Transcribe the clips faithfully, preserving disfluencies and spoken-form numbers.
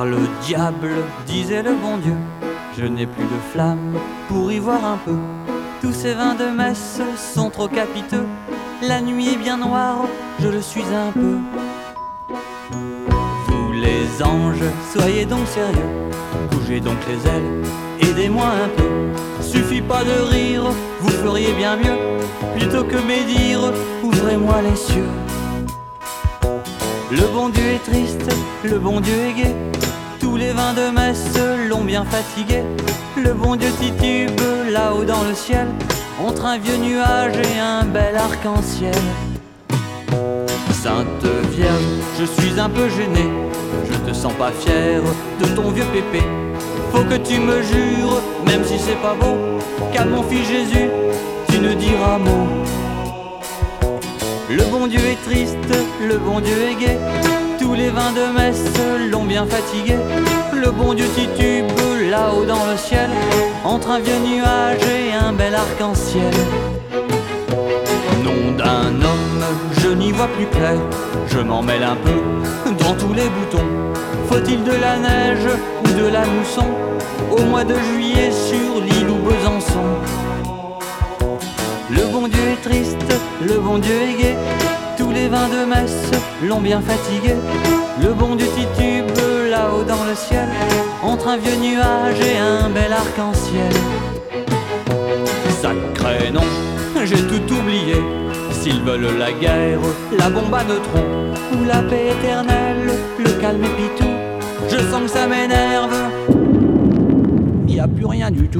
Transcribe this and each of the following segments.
Par le diable, disait le bon Dieu, je n'ai plus de flamme pour y voir un peu. Tous ces vins de messe sont trop capiteux. La nuit est bien noire, je le suis un peu. Vous les anges, soyez donc sérieux, bougez donc les ailes, aidez-moi un peu. Suffit pas de rire, vous feriez bien mieux. Plutôt que médire, ouvrez-moi les cieux. Le bon Dieu est triste, le bon Dieu est gai. Tous les vins de messe l'ont bien fatigué. Le bon Dieu titube là-haut dans le ciel, entre un vieux nuage et un bel arc-en-ciel. Sainte Vierge, je suis un peu gêné, je te sens pas fière de ton vieux pépé. Faut que tu me jures, même si c'est pas beau, qu'à mon fils Jésus, tu ne diras mot. Le bon Dieu est triste, le bon Dieu est gai. Tous les vins de messe l'ont bien fatigué. Le bon Dieu titube là-haut dans le ciel, entre un vieux nuage et un bel arc-en-ciel. Nom d'un homme, je n'y vois plus clair. Je m'en mêle un peu dans tous les boutons. Faut-il de la neige ou de la mousson au mois de juillet sur l'île ou Besançon? Le bon Dieu est triste, le bon Dieu est gai. Tous les vins de messe l'ont bien fatigué. Le bon Dieu titube là-haut dans le ciel, entre un vieux nuage et un bel arc-en-ciel. Sacré nom, j'ai tout oublié. S'ils veulent la guerre, la bombe à neutrons, ou la paix éternelle, le calme épitou, je sens que ça m'énerve, y a plus rien du tout.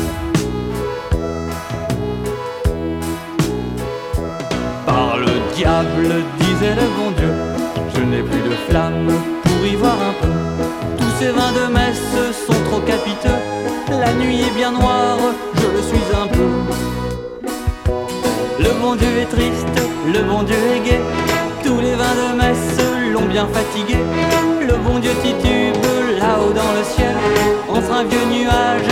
Par le diable, disait le bon Dieu, je n'ai plus de flamme pour y voir un peu. Tous ces vins de messe sont trop capiteux. La nuit est bien noire, je le suis un peu. Le bon Dieu est triste, le bon Dieu est gai. Tous les vins de messe l'ont bien fatigué. Le bon Dieu titube là-haut dans le ciel, entre un vieux nuage